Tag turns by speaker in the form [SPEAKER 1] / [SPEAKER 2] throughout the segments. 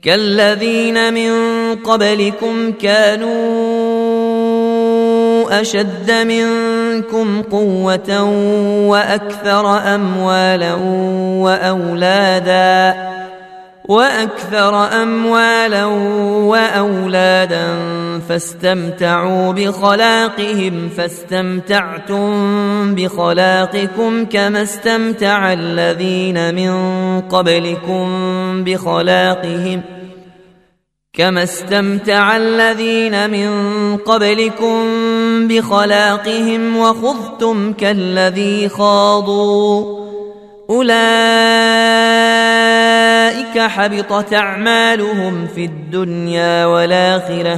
[SPEAKER 1] كالذين من قبلكم كانوا أشد منكم قوة وأكثر أموالا وأولادا فاستمتعوا بخلاقهم فاستمتعتم بخلاقكم كما استمتع الذين من قبلكم بخلاقهم وخضتم كالذي خاضوا أولئك حبطت أعمالهم في الدنيا والآخرة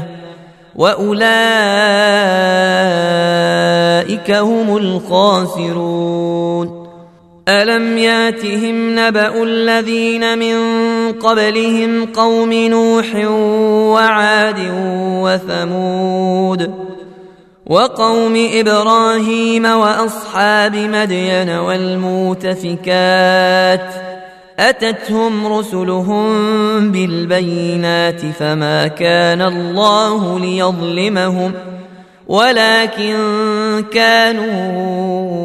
[SPEAKER 1] وأولئك هم الخاسرون ألم ياتهم نبأ الذين من قبلهم قوم نوح وعاد وثمود وقوم إبراهيم وأصحاب مدين والمؤتفكات أتتهم رسلهم بالبينات فما كان الله ليظلمهم ولكن كانوا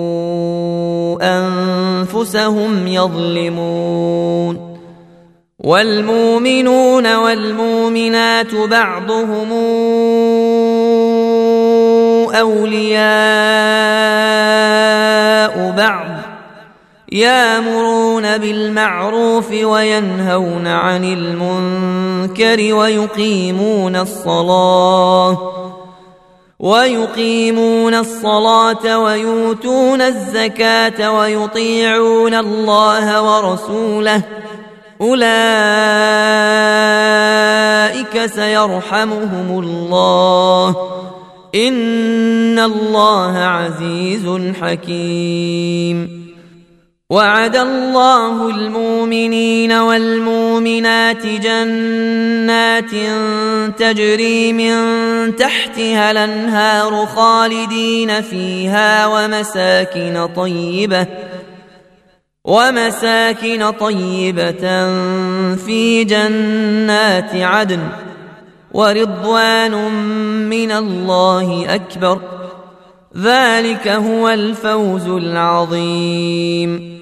[SPEAKER 1] أنفسهم يظلمون والمؤمنون والمؤمنات بعضهم أولياء بعض يأمرون بالمعروف وينهون عن المنكر ويقيمون الصلاة ويؤتون الزكاة ويطيعون الله ورسوله أولئك سيرحمهم الله إن الله عزيز حكيم وعد الله المؤمنين والمؤمنات جنات تجري من تحتها الأنهار خالدين فيها ومساكن طيبة في جنات عدن ورضوان من الله أكبر ذلك هو الفوز العظيم